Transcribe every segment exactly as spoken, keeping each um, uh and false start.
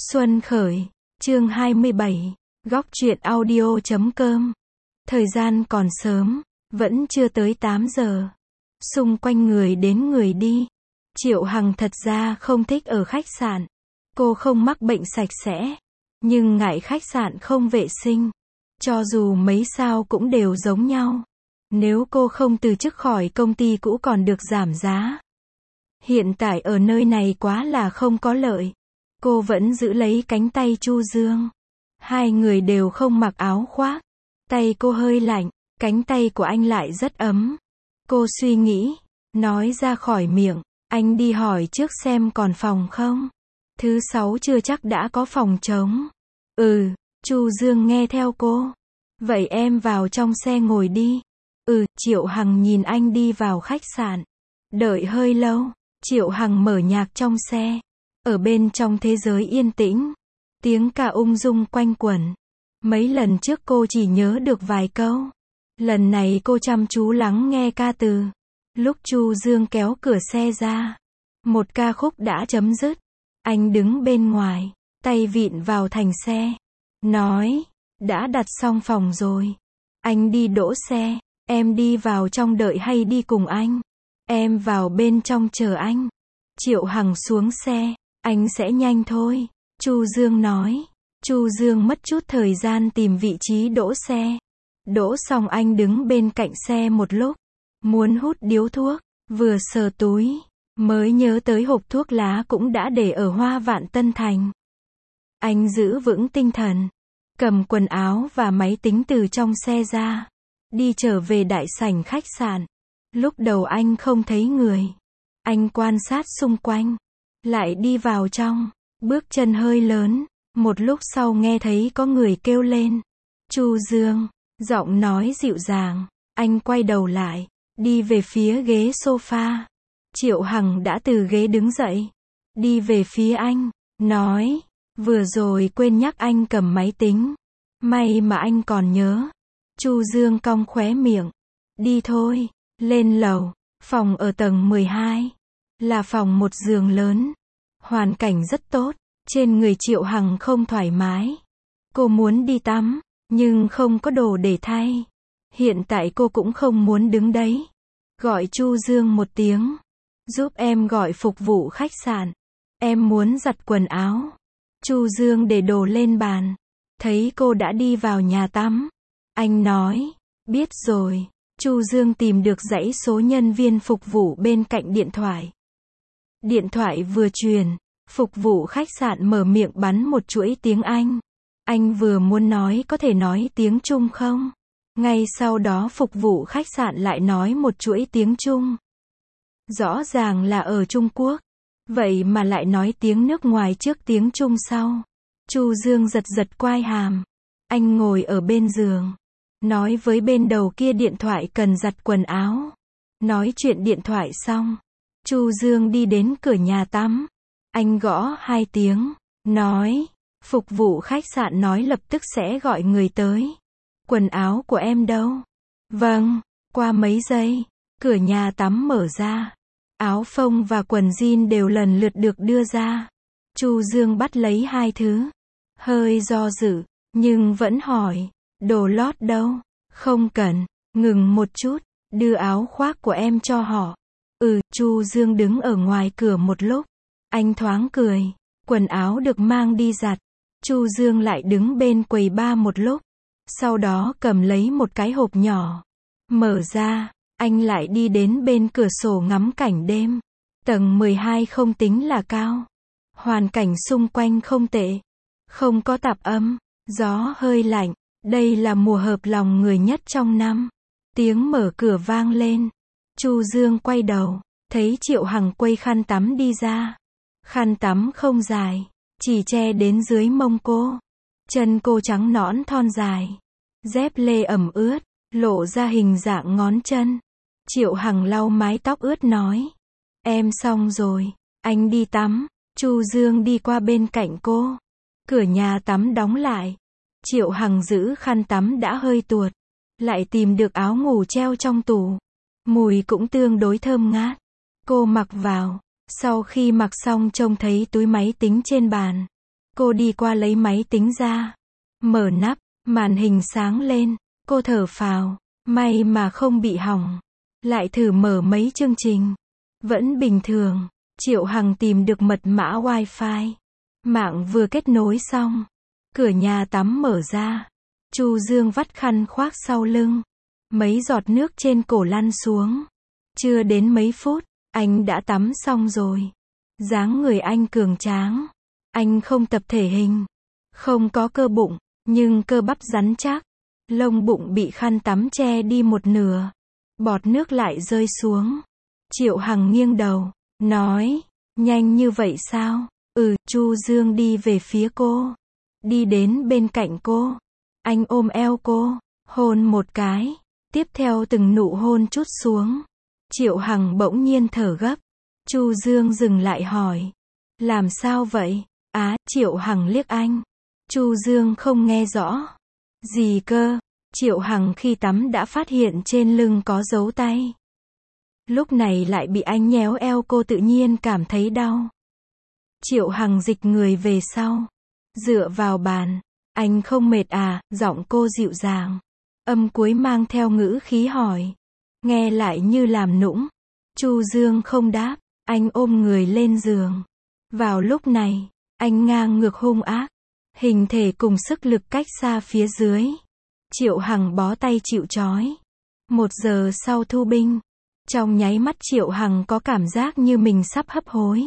Xuân khởi, chương hai mươi bảy, góc truyện audio chấm com. Thời gian còn sớm, vẫn chưa tới tám giờ. Xung quanh người đến người đi. Triệu Hằng thật ra không thích ở khách sạn. Cô không mắc bệnh sạch sẽ, nhưng ngại khách sạn không vệ sinh. Cho dù mấy sao cũng đều giống nhau. Nếu cô không từ chức khỏi công ty cũ còn được giảm giá. Hiện tại ở nơi này quá là không có lợi. Cô vẫn giữ lấy cánh tay Chu Dương. Hai người đều không mặc áo khoác. Tay cô hơi lạnh, cánh tay của anh lại rất ấm. Cô suy nghĩ, nói ra khỏi miệng, anh đi hỏi trước xem còn phòng không. Thứ sáu chưa chắc đã có phòng trống. Ừ, Chu Dương nghe theo cô. Vậy em vào trong xe ngồi đi. Ừ, Triệu Hằng nhìn anh đi vào khách sạn. Đợi hơi lâu, Triệu Hằng mở nhạc trong xe. Ở bên trong thế giới yên tĩnh, tiếng ca ung dung quanh quẩn. Mấy lần trước cô chỉ nhớ được vài câu. Lần này cô chăm chú lắng nghe ca từ. Lúc Chu Dương kéo cửa xe ra, một ca khúc đã chấm dứt. Anh đứng bên ngoài, tay vịn vào thành xe. Nói, đã đặt xong phòng rồi. Anh đi đỗ xe, em đi vào trong đợi hay đi cùng anh? Em vào bên trong chờ anh. Triệu Hằng xuống xe. Anh sẽ nhanh thôi, Chu Dương nói. Chu Dương mất chút thời gian tìm vị trí đỗ xe. Đỗ xong anh đứng bên cạnh xe một lúc. Muốn hút điếu thuốc, vừa sờ túi, mới nhớ tới hộp thuốc lá cũng đã để ở Hoa Vạn Tân Thành. Anh giữ vững tinh thần, cầm quần áo và máy tính từ trong xe ra. Đi trở về đại sảnh khách sạn. Lúc đầu anh không thấy người. Anh quan sát xung quanh. Lại đi vào trong, bước chân hơi lớn, một lúc sau nghe thấy có người kêu lên. Chu Dương, giọng nói dịu dàng, anh quay đầu lại, đi về phía ghế sofa. Triệu Hằng đã từ ghế đứng dậy, đi về phía anh, nói, vừa rồi quên nhắc anh cầm máy tính. May mà anh còn nhớ. Chu Dương cong khóe miệng, đi thôi, lên lầu, phòng ở tầng mười hai, là phòng một giường lớn. Hoàn cảnh rất tốt, trên người Triệu Hằng không thoải mái. Cô muốn đi tắm, nhưng không có đồ để thay. Hiện tại cô cũng không muốn đứng đấy. Gọi Chu Dương một tiếng. Giúp em gọi phục vụ khách sạn. Em muốn giặt quần áo. Chu Dương để đồ lên bàn. Thấy cô đã đi vào nhà tắm. Anh nói, biết rồi. Chu Dương tìm được dãy số nhân viên phục vụ bên cạnh điện thoại. Điện thoại vừa truyền, phục vụ khách sạn mở miệng bắn một chuỗi tiếng Anh. Anh vừa muốn nói có thể nói tiếng Trung không? Ngay sau đó phục vụ khách sạn lại nói một chuỗi tiếng Trung. Rõ ràng là ở Trung Quốc. Vậy mà lại nói tiếng nước ngoài trước tiếng Trung sau. Chu Dương giật giật quai hàm. Anh ngồi ở bên giường. Nói với bên đầu kia điện thoại cần giặt quần áo. Nói chuyện điện thoại xong. Chu Dương đi đến cửa nhà tắm. Anh gõ hai tiếng, nói, phục vụ khách sạn nói lập tức sẽ gọi người tới. Quần áo của em đâu? Vâng, qua mấy giây, cửa nhà tắm mở ra. Áo phông và quần jean đều lần lượt được đưa ra. Chu Dương bắt lấy hai thứ. Hơi do dự, nhưng vẫn hỏi, đồ lót đâu? Không cần, ngừng một chút, đưa áo khoác của em cho họ. Ừ, Chu Dương đứng ở ngoài cửa một lúc. Anh thoáng cười, quần áo được mang đi giặt. Chu Dương lại đứng bên quầy bar một lúc. Sau đó cầm lấy một cái hộp nhỏ. Mở ra, anh lại đi đến bên cửa sổ ngắm cảnh đêm. Tầng mười hai không tính là cao. Hoàn cảnh xung quanh không tệ. Không có tạp âm, gió hơi lạnh. Đây là mùa hợp lòng người nhất trong năm. Tiếng mở cửa vang lên. Chu Dương quay đầu, thấy Triệu Hằng quây khăn tắm đi ra. Khăn tắm không dài, chỉ che đến dưới mông cô. Chân cô trắng nõn thon dài. Dép lê ẩm ướt, lộ ra hình dạng ngón chân. Triệu Hằng lau mái tóc ướt nói. Em xong rồi, anh đi tắm. Chu Dương đi qua bên cạnh cô. Cửa nhà tắm đóng lại. Triệu Hằng giữ khăn tắm đã hơi tuột. Lại tìm được áo ngủ treo trong tủ. Mùi cũng tương đối thơm ngát. Cô mặc vào. Sau khi mặc xong trông thấy túi máy tính trên bàn. Cô đi qua lấy máy tính ra. Mở nắp, màn hình sáng lên. Cô thở phào. May mà không bị hỏng. Lại thử mở mấy chương trình. Vẫn bình thường. Triệu Hằng tìm được mật mã Wi-Fi. Mạng vừa kết nối xong. Cửa nhà tắm mở ra. Chu Dương vắt khăn khoác sau lưng. Mấy giọt nước trên cổ lăn xuống. Chưa đến mấy phút, anh đã tắm xong rồi. Dáng người anh cường tráng. Anh không tập thể hình. Không có cơ bụng, nhưng cơ bắp rắn chắc. Lông bụng bị khăn tắm che đi một nửa. Bọt nước lại rơi xuống. Triệu Hằng nghiêng đầu, nói, nhanh như vậy sao? Ừ, Chu Dương đi về phía cô. Đi đến bên cạnh cô. Anh ôm eo cô, hôn một cái. Tiếp theo từng nụ hôn trút xuống. Triệu Hằng bỗng nhiên thở gấp. Chu Dương dừng lại hỏi. Làm sao vậy? Á, Triệu Hằng liếc anh. Chu Dương không nghe rõ. Gì cơ? Triệu Hằng khi tắm đã phát hiện trên lưng có dấu tay. Lúc này lại bị anh nhéo eo cô, tự nhiên cảm thấy đau. Triệu Hằng dịch người về sau. Dựa vào bàn. Anh không mệt à? Giọng cô dịu dàng. Âm cuối mang theo ngữ khí hỏi. Nghe lại như làm nũng. Chu Dương không đáp. Anh ôm người lên giường. Vào lúc này, anh ngang ngược hung ác. Hình thể cùng sức lực cách xa phía dưới. Triệu Hằng bó tay chịu trói. Một giờ sau thu binh. Trong nháy mắt Triệu Hằng có cảm giác như mình sắp hấp hối.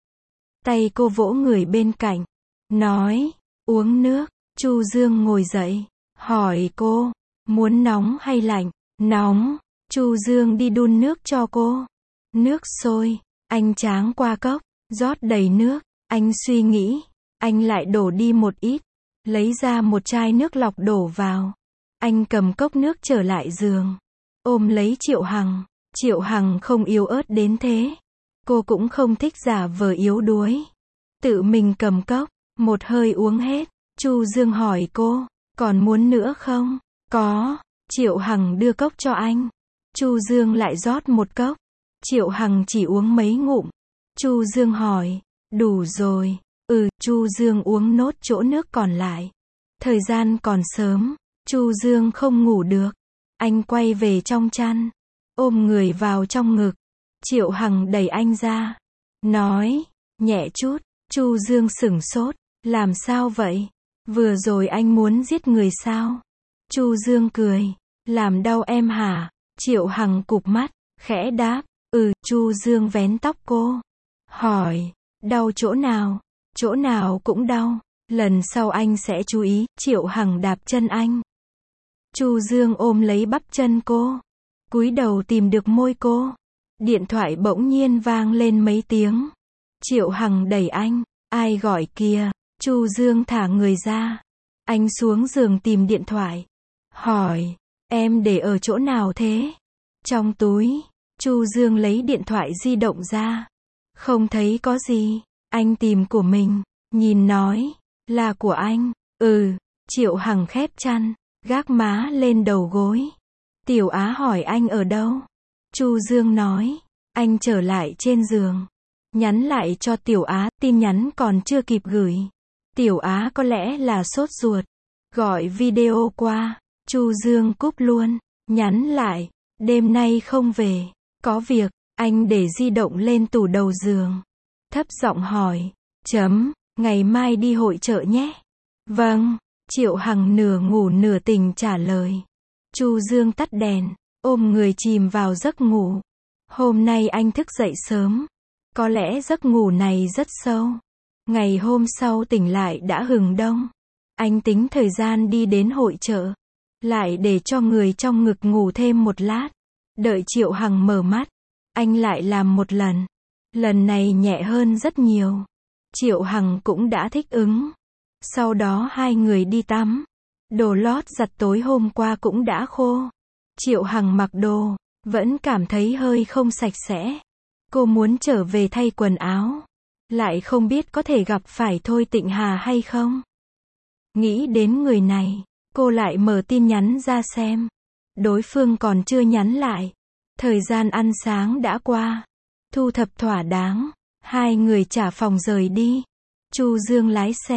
Tay cô vỗ người bên cạnh. Nói, uống nước. Chu Dương ngồi dậy. Hỏi cô, muốn nóng hay lạnh? Nóng. Chu Dương đi đun nước cho cô. Nước sôi. Anh tráng qua cốc. Rót đầy nước. Anh suy nghĩ. Anh lại đổ đi một ít. Lấy ra một chai nước lọc đổ vào. Anh cầm cốc nước trở lại giường. Ôm lấy Triệu Hằng. Triệu Hằng không yếu ớt đến thế. Cô cũng không thích giả vờ yếu đuối. Tự mình cầm cốc. Một hơi uống hết. Chu Dương hỏi cô. Còn muốn nữa không? Có. Triệu Hằng đưa cốc cho anh. Chu Dương lại rót một cốc. Triệu Hằng chỉ uống mấy ngụm. Chu Dương hỏi. Đủ rồi. Ừ, Chu Dương uống nốt chỗ nước còn lại. Thời gian còn sớm. Chu Dương không ngủ được. Anh quay về trong chăn. Ôm người vào trong ngực. Triệu Hằng đẩy anh ra. Nói. Nhẹ chút. Chu Dương sửng sốt. Làm sao vậy? Vừa rồi anh muốn giết người sao? Chu Dương cười. Làm đau em hả? Triệu Hằng cụp mắt. Khẽ đáp. Ừ, Chu Dương vén tóc cô. Hỏi. Đau chỗ nào? Chỗ nào cũng đau. Lần sau anh sẽ chú ý. Triệu Hằng đạp chân anh. Chu Dương ôm lấy bắp chân cô. Cúi đầu tìm được môi cô. Điện thoại bỗng nhiên vang lên mấy tiếng. Triệu Hằng đẩy anh. Ai gọi kìa? Chu Dương thả người ra. Anh xuống giường tìm điện thoại. Hỏi. Em để ở chỗ nào thế? Trong túi. Chu Dương lấy điện thoại di động ra. Không thấy có gì. Anh tìm của mình. Nhìn nói. Là của anh. Ừ. Triệu Hằng khép chăn. Gác má lên đầu gối. Tiểu Á hỏi anh ở đâu? Chu Dương nói. Anh trở lại trên giường. Nhắn lại cho Tiểu Á. Tin nhắn còn chưa kịp gửi. Tiểu Á có lẽ là sốt ruột. Gọi video qua. Chu Dương cúp luôn. Nhắn lại. Đêm nay không về. Có việc. Anh để di động lên tủ đầu giường. Thấp giọng hỏi. Chấm. Ngày mai đi hội chợ nhé. Vâng. Triệu Hằng nửa ngủ nửa tỉnh trả lời. Chu Dương tắt đèn. Ôm người chìm vào giấc ngủ. Hôm nay anh thức dậy sớm. Có lẽ giấc ngủ này rất sâu. Ngày hôm sau tỉnh lại đã hừng đông. Anh tính thời gian đi đến hội chợ. Lại để cho người trong ngực ngủ thêm một lát. Đợi Triệu Hằng mở mắt. Anh lại làm một lần. Lần này nhẹ hơn rất nhiều. Triệu Hằng cũng đã thích ứng. Sau đó hai người đi tắm. Đồ lót giặt tối hôm qua cũng đã khô. Triệu Hằng mặc đồ. Vẫn cảm thấy hơi không sạch sẽ. Cô muốn trở về thay quần áo. Lại không biết có thể gặp phải Thôi Tịnh Hà hay không. Nghĩ đến người này. Cô lại mở tin nhắn ra xem. Đối phương còn chưa nhắn lại. Thời gian ăn sáng đã qua. Thu thập thỏa đáng. Hai người trả phòng rời đi. Chu Dương lái xe.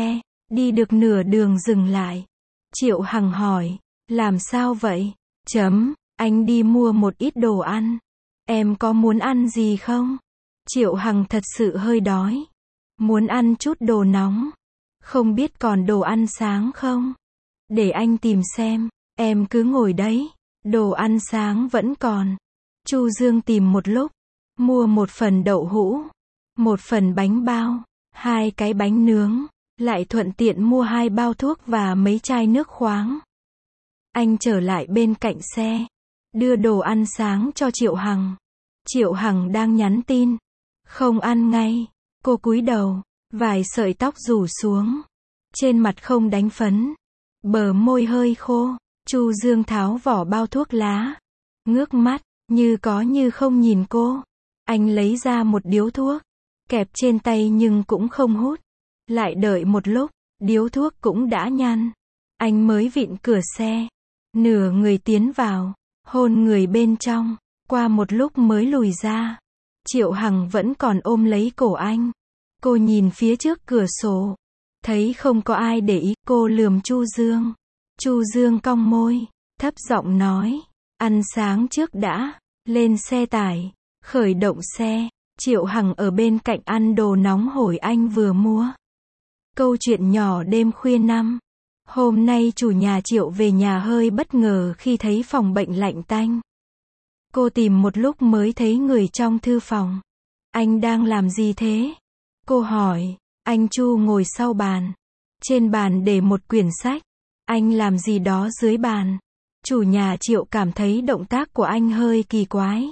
Đi được nửa đường dừng lại. Triệu Hằng hỏi, làm sao vậy? Chấm, anh đi mua một ít đồ ăn. Em có muốn ăn gì không? Triệu Hằng thật sự hơi đói. Muốn ăn chút đồ nóng. Không biết còn đồ ăn sáng không? Để anh tìm xem. Em cứ ngồi đấy. Đồ ăn sáng vẫn còn. Chu Dương tìm một lúc. Mua một phần đậu hũ. Một phần bánh bao. Hai cái bánh nướng. Lại thuận tiện mua hai bao thuốc và mấy chai nước khoáng. Anh trở lại bên cạnh xe. Đưa đồ ăn sáng cho Triệu Hằng. Triệu Hằng đang nhắn tin. Không ăn ngay. Cô cúi đầu. Vài sợi tóc rủ xuống. Trên mặt không đánh phấn. Bờ môi hơi khô. Chu Dương tháo vỏ bao thuốc lá. Ngước mắt. Như có như không nhìn cô. Anh lấy ra một điếu thuốc. Kẹp trên tay nhưng cũng không hút. Lại đợi một lúc. Điếu thuốc cũng đã nhăn. Anh mới vịn cửa xe. Nửa người tiến vào. Hôn người bên trong. Qua một lúc mới lùi ra. Triệu Hằng vẫn còn ôm lấy cổ anh. Cô nhìn phía trước cửa sổ. Thấy không có ai để ý. Cô lườm Chu Dương. Chu Dương cong môi. Thấp giọng nói. Ăn sáng trước đã. Lên xe tải. Khởi động xe. Triệu Hằng ở bên cạnh ăn đồ nóng hổi anh vừa mua. Câu chuyện nhỏ đêm khuya năm. Hôm nay chủ nhà Triệu về nhà hơi bất ngờ khi thấy phòng bệnh lạnh tanh. Cô tìm một lúc mới thấy người trong thư phòng. Anh đang làm gì thế? Cô hỏi. Anh Chu ngồi sau bàn. Trên bàn để một quyển sách. Anh làm gì đó dưới bàn. Chủ nhà Triệu cảm thấy động tác của anh hơi kỳ quái.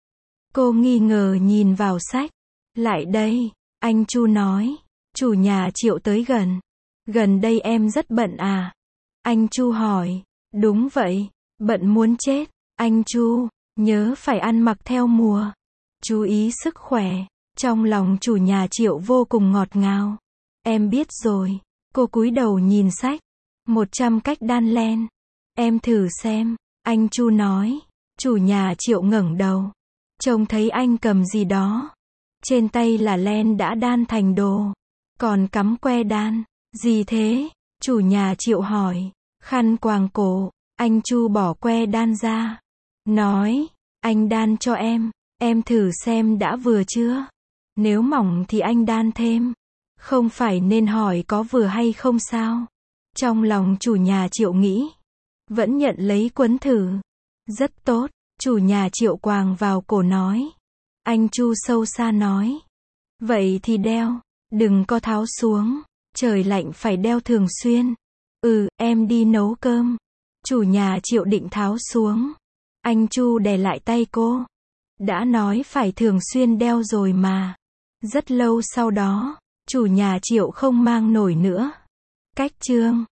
Cô nghi ngờ nhìn vào sách. Lại đây, anh Chu nói. Chủ nhà Triệu tới gần. Gần đây em rất bận à? Anh Chu hỏi. Đúng vậy, bận muốn chết. Anh Chu, nhớ phải ăn mặc theo mùa. Chú ý sức khỏe. Trong lòng chủ nhà Triệu vô cùng ngọt ngào. Em biết rồi. Cô cúi đầu nhìn sách. Một trăm cách đan len. Em thử xem. Anh Chu nói. Chủ nhà Triệu ngẩng đầu. Trông thấy anh cầm gì đó. Trên tay là len đã đan thành đồ. Còn cắm que đan. Gì thế? Chủ nhà Triệu hỏi. Khăn quàng cổ. Anh Chu bỏ que đan ra. Nói. Anh đan cho em. Em thử xem đã vừa chưa? Nếu mỏng thì anh đan thêm. Không phải nên hỏi có vừa hay không sao? Trong lòng chủ nhà Triệu nghĩ. Vẫn nhận lấy quấn thử. Rất tốt. Chủ nhà Triệu quàng vào cổ nói. Anh Chu sâu xa nói. Vậy thì đeo. Đừng có tháo xuống. Trời lạnh phải đeo thường xuyên. Ừ, em đi nấu cơm. Chủ nhà Triệu định tháo xuống. Anh Chu đè lại tay cô. Đã nói phải thường xuyên đeo rồi mà. Rất lâu sau đó, chủ nhà Triệu không mang nổi nữa. Cách chương